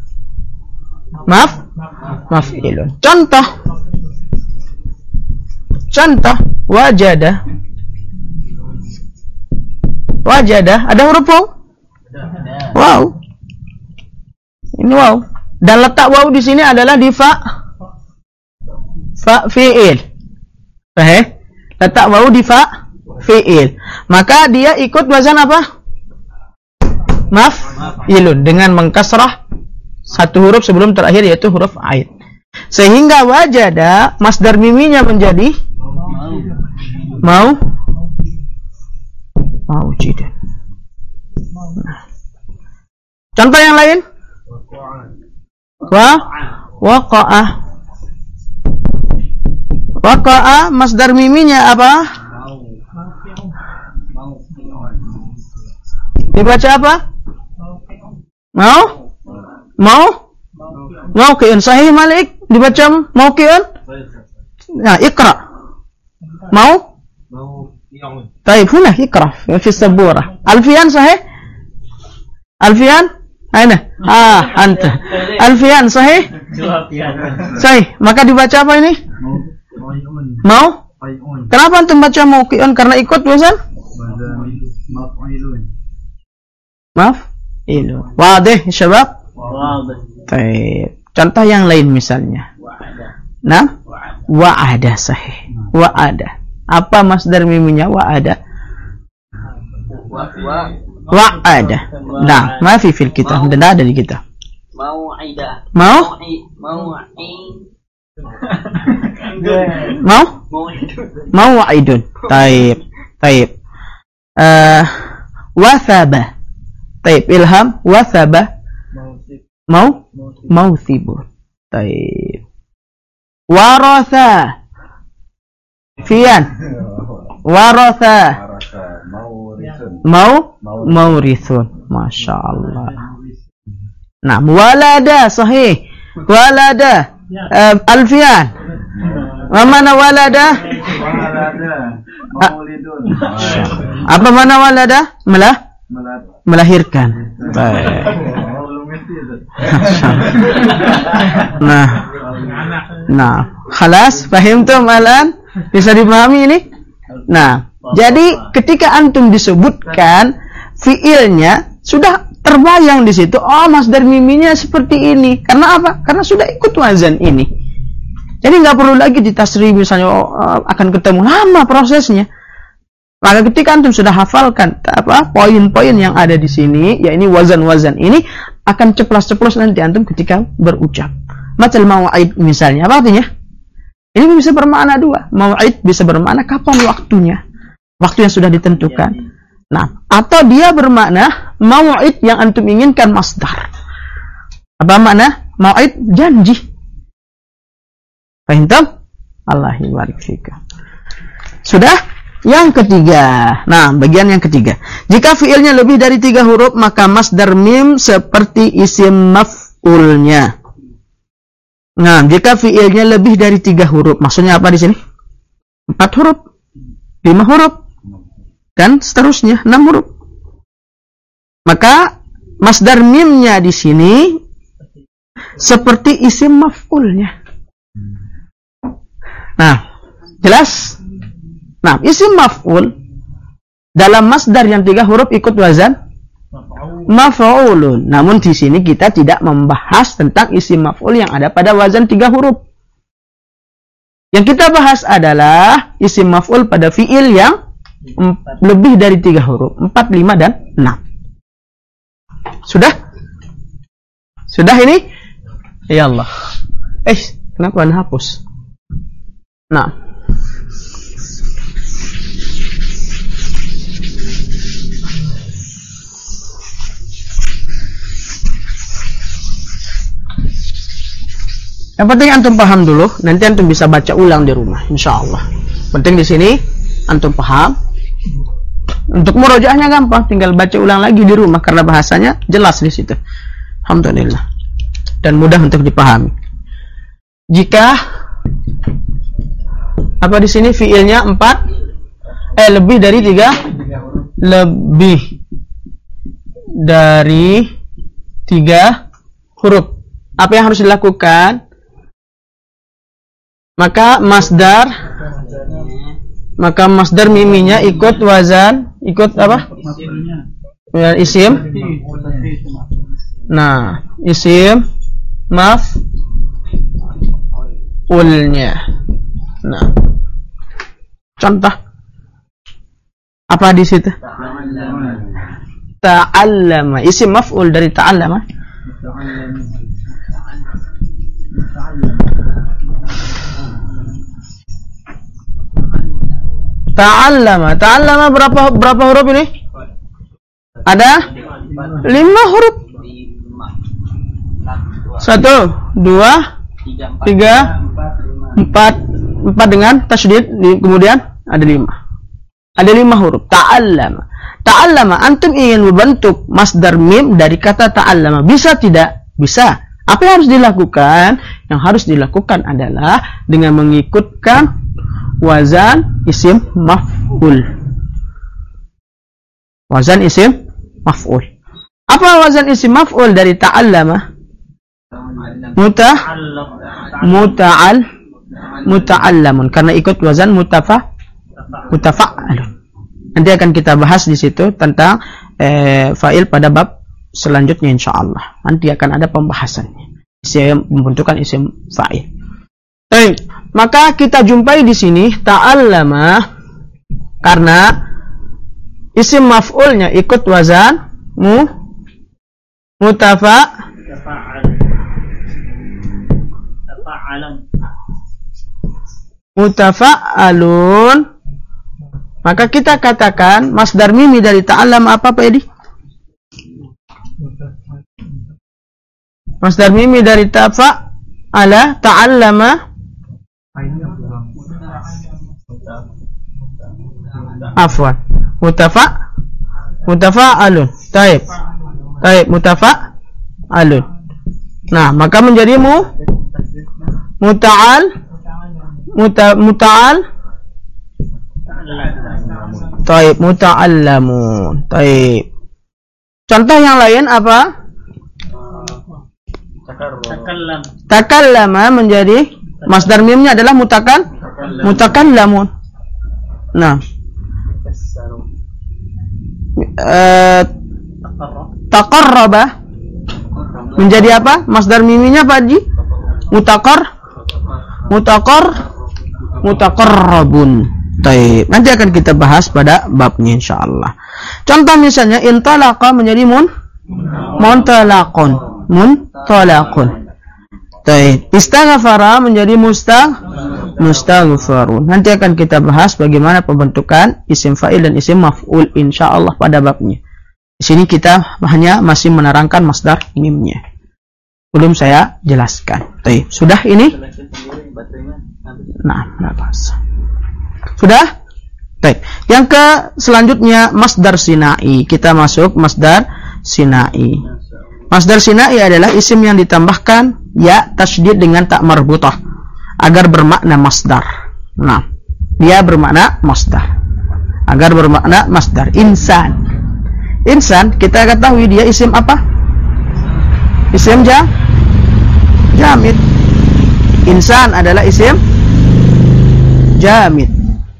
maf'ilun. Contoh wajada. Ada huruf wawu? Waw. Ini waw. Dan letak waw di sini adalah di fa fiil. Letak waw di fa fiil. Maka dia ikut wazan apa? Maf'ilun dengan mengkasrah satu huruf sebelum terakhir yaitu huruf ain. Sehingga wajada masdar miminya menjadi maujidan. Contoh yang lain? Waqa'a masdar miminya apa? Dibaca apa? Mauqi'un. Sahih Malik dibaca mauqi'un. Nah, iqra. Baik, huna iqra fi saburah. Alfian sahih? Alfian? Aina? Anta. Alfian sahih? Sahih. Maka dibaca apa ini? Kenapa antum baca mauqi'un? Karena ikut wazan? Maf'ilun. Wadih, syabab? Baik. Contoh yang lain misalnya. Nah, wa'ada sahih. Wa'ada. Apa masdar miminya wa'ada? Wa'ada. Nah, mafi fil kitab. Tidak ada di kitab. Mau'idun. Taib. Wathaba. Taib. Ilham. Wathaba. Mauthibun. Taib. Waratha. Fian. Waratha. Maurithun. Masya Allah. Nah, walada sahih. Walada. Alfian. Mana walada? Apa mana walada? Melahirkan. Nah, khalas, fahimtum alan? Bisa dipahami ini? Nah, jadi ketika antum disebutkan fiilnya sudah terbayang di situ. Oh, masdar miminya seperti ini. Karena apa? Karena sudah ikut wazan ini. Jadi nggak perlu lagi ditasrif misalnya akan ketemu lama prosesnya. Maka ketika antum sudah hafalkan poin-poin yang ada di sini, ya ini wazan-wazan ini akan ceplos-ceplos nanti antum ketika berucap. Matal mau'id misalnya, apa artinya? Ini bisa bermakna dua. Mau'id bisa bermakna kapan waktunya. Waktu yang sudah ditentukan. Nah, atau dia bermakna mau'id yang antum inginkan masdar. Apa makna? Mau'id janji. Fahimtum? Allah barik fika. Sudah? Yang ketiga. Nah, bagian yang ketiga. Jika fiilnya lebih dari 3 huruf, maka masdar mim seperti isim maf'ulnya. Nah, jika fiilnya lebih dari 3 huruf, maksudnya apa di sini? 4 huruf, 5 huruf, dan seterusnya 6 huruf. Maka masdar mimnya di sini seperti isim maf'ulnya. Nah, jelas? Nah, isim maf'ul dalam masdar yang 3 huruf ikut wazan maf'ulun. Namun di sini kita tidak membahas tentang isim maf'ul yang ada pada wazan 3 huruf. Yang kita bahas adalah isim maf'ul pada fi'il yang lebih dari 3 huruf, 4, 5, dan 6. Sudah? Sudah ini? Ya Allah. Kenapa Anda hapus? Nah. Yang penting antum paham dulu, nanti antum bisa baca ulang di rumah, insyaallah. Penting di sini antum paham. Untuk murojaahnya gampang, tinggal baca ulang lagi di rumah karena bahasanya jelas di situ. Alhamdulillah. Dan mudah untuk dipahami. Jika apa di sini fiilnya 4 lebih dari 3 lebih dari 3 huruf. Apa yang harus dilakukan? Maka masdar miminya ikut wazan, ikut apa? Isim. Nah, isim maf'ulnya. Nah, contoh apa di situ? Ta'allama. Isim maf'ul dari ta'allama. Ta'allama berapa huruf ini? Ada 5 huruf. 1, 2, 3, 4 dengan tasydid, kemudian ada 5. Ada 5 huruf. Ta'allama antum ingin membentuk masdar mim dari kata ta'allama. Bisa tidak? Bisa. Apa yang harus dilakukan? Yang harus dilakukan adalah dengan mengikutkan wazan isim maf'ul. Wazan isim maf'ul. Apa wazan isim maf'ul dari ta'allama? Muta'allamun. Karena ikut wazan mutafa'alun. Nanti akan kita bahas di situ tentang fa'il pada bab selanjutnya insyaallah. Nanti akan ada pembahasannya. Pembentukan isim fa'il. Baik, maka kita jumpai di sini ta'allama karena isim maf'ulnya ikut wazan mutafa'alun. Maka kita katakan masdar mimi dari ta'allama apa Pak Edi? Masdar mimi dari ta'allama afwan mutafa'alun. Taib mutafa'alun. Nah, maka menjadi muta'allamun. Taib. Contoh yang lain apa? Takallama menjadi masdar mimnya adalah mutakallamun. Nah, taqarraba menjadi apa? Masdar miminya apa Ji? Mutaqarrabun. Taib. Nanti akan kita bahas pada babnya insyaallah. Contoh misalnya intalaqa menjadi muntalaqun. Taib. Istaghfara menjadi mustaghfarun. Nanti akan kita bahas bagaimana pembentukan isim fa'il dan isim maf'ul insyaallah pada babnya. Di sini kita hanya masih menerangkan masdar mimnya. Belum saya jelaskan. Taib. Sudah ini? Nah, sudah? Baik. Yang ke selanjutnya masdar sinai. Kita masuk masdar sinai. Masdar sinai adalah isim yang ditambahkan ya tasydid dengan tak marbutah agar bermakna masdar. Nah, dia bermakna masdar. Agar bermakna masdar. Insan kita ketahui dia isim apa? Isim jamid. Insan adalah isim jamid.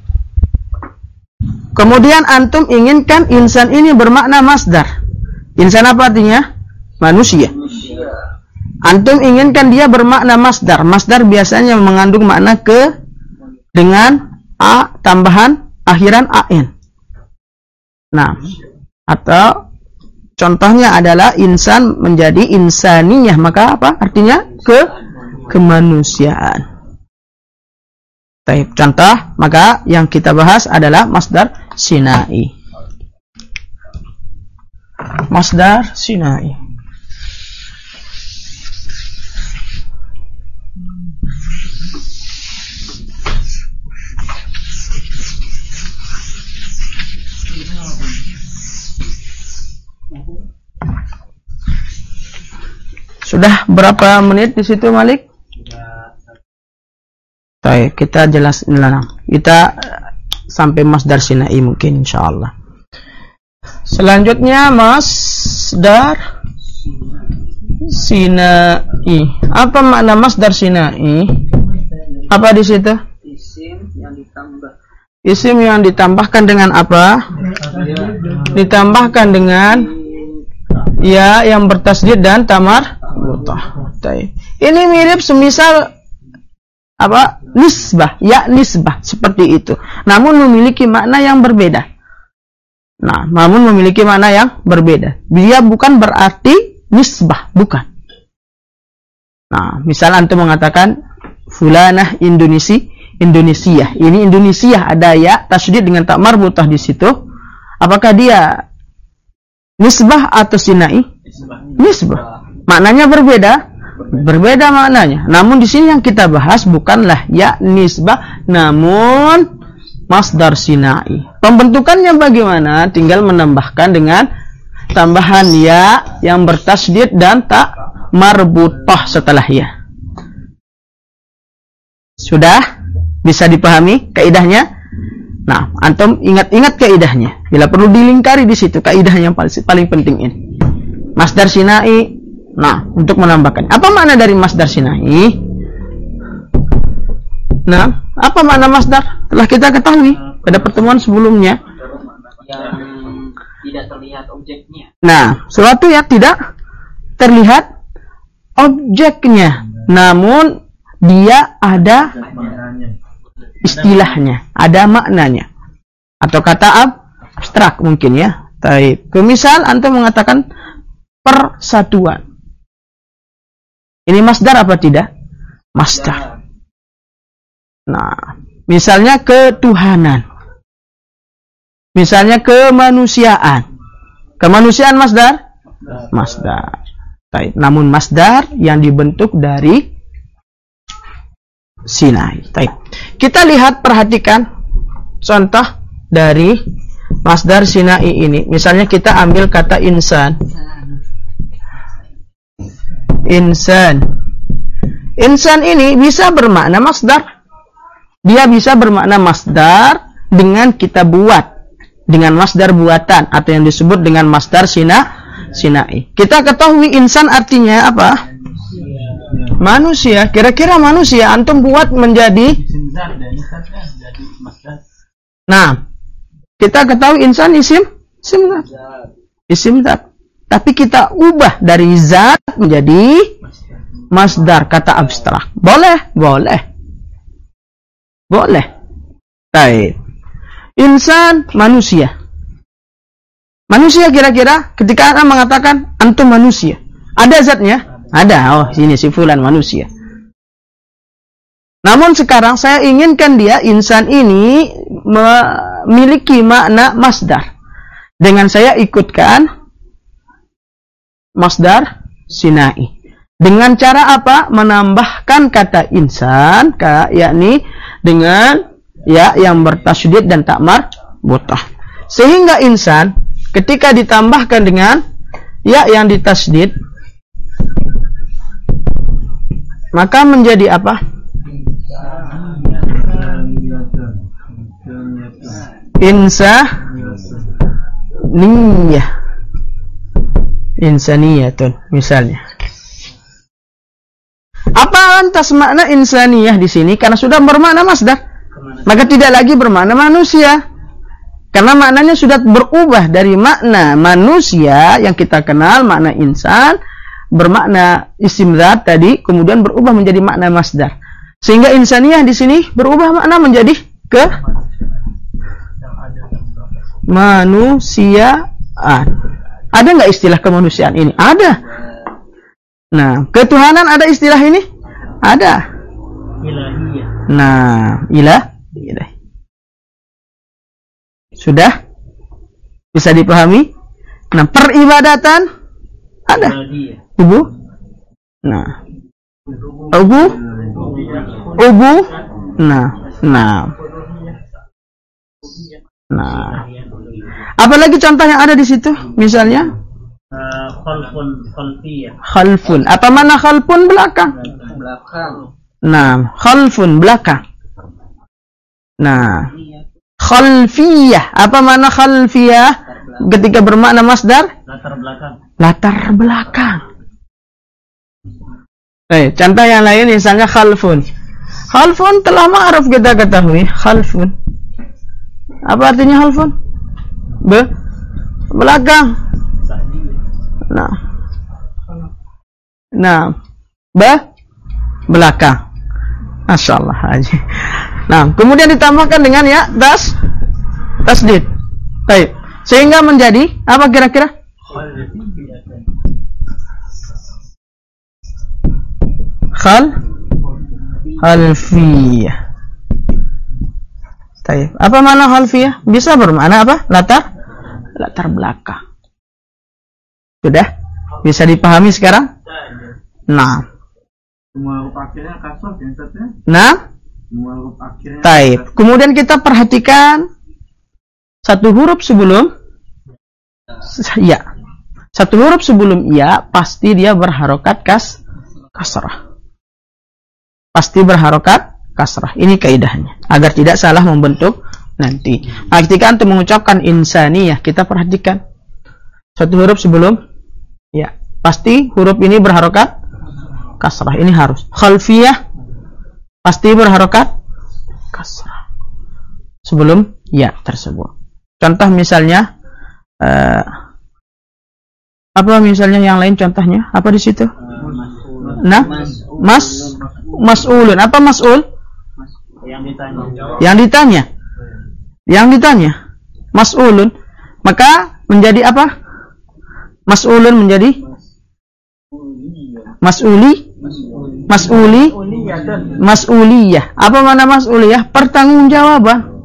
Kemudian antum inginkan insan ini bermakna masdar. Insan apa artinya? Manusia. Antum inginkan dia bermakna masdar. Masdar biasanya mengandung makna dengan a tambahan akhiran an. Nah, atau contohnya adalah insan menjadi insaniyah, maka apa artinya? Kemanusiaan. Baik, contoh, maka yang kita bahas adalah masdar sinai. Masdar sinai. Sudah berapa menit di situ, Malik? Baik, kita jelasin lah. Kita sampai masdar sinai mungkin insyaallah. Selanjutnya masdar sinai. Apa makna masdar sinai? Apa di situ? Isim yang ditambah. Isim yang ditambahkan dengan apa? Ditambahkan dengan ya yang bertasydid dan tamar butah. Ini mirip semisal apa? Nisbah, ya nisbah seperti itu. Namun memiliki makna yang berbeda. Nah, namun memiliki makna yang berbeda. Dia bukan berarti nisbah, bukan. Nah, misal antum mengatakan fulanah Indonesia. Ini Indonesia ada ya tasydid dengan tak marbutah di situ. Apakah dia nisbah atau sinai? Nisbah. Maknanya berbeda. Berbeda maknanya. Namun di sini yang kita bahas bukanlah ya nisbah, namun masdar sinai. Pembentukannya bagaimana? Tinggal menambahkan dengan tambahan ya yang bertasydid dan tak marbutah setelah ya. Sudah bisa dipahami kaidahnya? Nah, antum ingat-ingat kaidahnya. Bila perlu dilingkari di situ kaidah yang paling penting ini. Masdar sinai. Nah, untuk menambahkan. Apa makna dari masdar sinai? Nah, apa makna masdar? Telah kita ketahui pada pertemuan sebelumnya. Yang tidak terlihat objeknya. Nah, sesuatu yang tidak terlihat objeknya, namun dia ada istilahnya, ada maknanya. Atau kata abstrak mungkin ya. Baik. Misal antum mengatakan persatuan. Ini masdar apa tidak? Masdar. Nah, misalnya ketuhanan. Misalnya kemanusiaan. Kemanusiaan masdar? Masdar. Baik. Namun masdar yang dibentuk dari sinai. Baik. Kita lihat, perhatikan contoh dari masdar sinai ini. Misalnya kita ambil kata insan. Insan. Insan ini bisa bermakna masdar. Dia bisa bermakna masdar dengan kita buat. Dengan masdar buatan. Atau yang disebut dengan masdar sinai. Kita ketahui insan artinya apa? Manusia. Kira-kira manusia antum buat menjadi. Nah, kita ketahui insan isim zat. Tapi kita ubah dari zat menjadi masdar, kata abstrak. Boleh. Baik. Insan manusia. Manusia kira-kira ketika Anda mengatakan antum manusia, ada zatnya? Ada. Oh, sini si fulan manusia. Namun sekarang saya inginkan dia insan ini memiliki makna masdar. Dengan saya ikutkan masdar sinai. Dengan cara apa? Menambahkan kata insan, yakni dengan ya yang bertasydid dan tak marbutah. Sehingga insan ketika ditambahkan dengan ya yang ditasydid, maka menjadi apa? Insaniyatun misalnya. Apa lantas makna insaniyah di sini? Karena sudah bermakna masdar, maka tidak lagi bermakna manusia. Karena maknanya sudah berubah dari makna manusia yang kita kenal, makna insan, bermakna isim zat tadi, kemudian berubah menjadi makna masdar. Sehingga insaniyah di sini berubah makna menjadi kemanusiaan. Ada nggak istilah kemanusiaan ini? Ada. Nah, ketuhanan ada istilah ini? Ada. Ilahiyah. Nah, ilahi. Sudah? Bisa dipahami? Nah, peribadatan ada. Nah. Ubu. Nah. Apalagi contoh yang ada di situ? Misalnya khalfun. Apa mana khalfun? Belakang. Nah, khalfun belakang. Nah, khalfiyah. Apa mana khalfiyah? Ketika bermakna masdar? Latar belakang. Contoh yang lain misalnya khalfun. Khalfun telah ma'ruf kita ketahui. Khalfun. Apa artinya khalfun? Belakang. Nah. Belakang. Masya Allah haji. Nah, kemudian ditambahkan dengan ya tasdid. Baik. Sehingga menjadi apa kira-kira? Khalfiyah. Baik. Apa makna khalfiyah? Bisa bermakna apa? Latar belakang. Sudah? Bisa dipahami sekarang? Nah. Semua huruf akhirnya kasrah ya Ustaz. Nah. Semua huruf akhirnya. Baik. Kemudian kita perhatikan satu huruf sebelum ya. Satu huruf sebelum ya pasti dia berharokat kasrah. Pasti berharokat kasrah. Ini kaidahnya agar tidak salah membentuk nanti. Nah, ketika antum mengucapkan insaniyah, kita perhatikan satu huruf sebelum ya pasti huruf ini berharokat kasrah. Ini harus. Khalfiyah pasti berharokat kasrah sebelum ya tersebut. Contoh misalnya apa misalnya yang lain contohnya? Apa di situ? Nah, mas'ulun. Apa mas'ul? Yang ditanya. Mas'ulun. Maka menjadi apa? Mas'ulun menjadi mas'uliyah. Apa makna mas'uliyah? Pertanggungjawaban.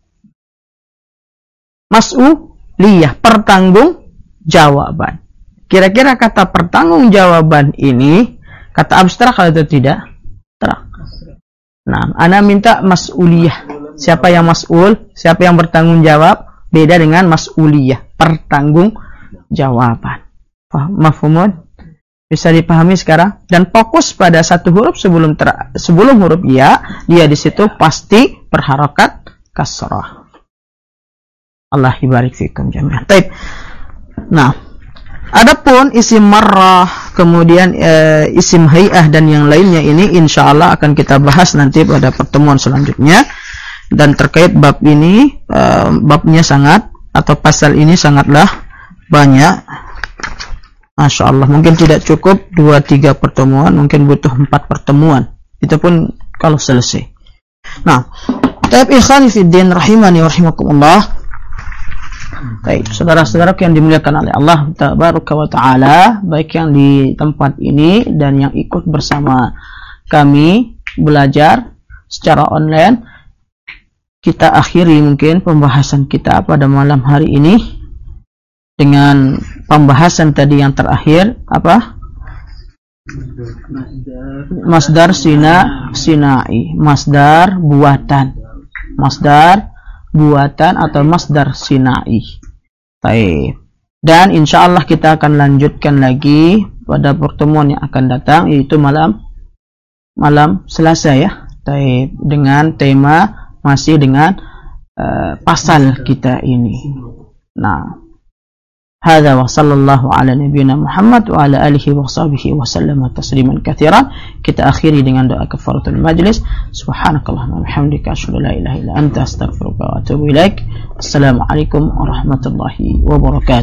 Mas'uliyah, pertanggungjawaban. Kira-kira kata pertanggungjawaban ini kata abstrak atau tidak? Abstrak. Nah, ana minta mas'uliyah. Siapa yang mas'ul? Siapa yang bertanggung jawab? Beda dengan mas'uliyah, pertanggungjawaban. Mafhumun? Bisa dipahami sekarang? Dan fokus pada satu huruf sebelum huruf ya, dia di situ pasti berharokat kasrah. Allah barik fikum jami'an. Baik. Nah, adapun isim marrah, kemudian isim hay'ah dan yang lainnya ini insyaallah akan kita bahas nanti pada pertemuan selanjutnya. Dan terkait bab ini, babnya sangat atau pasal ini sangatlah banyak. Masya Allah, mungkin tidak cukup 2-3 pertemuan, mungkin butuh 4 pertemuan. Itu pun kalau selesai. Nah, taib ikhwani fiddin rahimani wa rahimakumullah. Baik, saudara-saudara yang dimuliakan oleh Allah tabaraka wa taala, baik yang di tempat ini dan yang ikut bersama kami belajar secara online, kita akhiri mungkin pembahasan kita pada malam hari ini dengan pembahasan tadi yang terakhir apa? Masdar sinai, masdar buatan. Masdar buatan atau masdar sinai. Baik. Dan insyaallah kita akan lanjutkan lagi pada pertemuan yang akan datang, yaitu malam Selasa ya. Baik, dengan tema masih dengan pasal kita ini. Nah, هذا وصلى الله على نبينا محمد وعلى آله وصحبه وسلم تسليما كثيرا. Kita akhiri dengan doa kafaratul majlis. Subhanakallahumma wa bihamdika asyhadu an la ilaha illa anta astaghfiruka wa atubu ilaik. Assalamualaikum warahmatullahi wabarakatuh.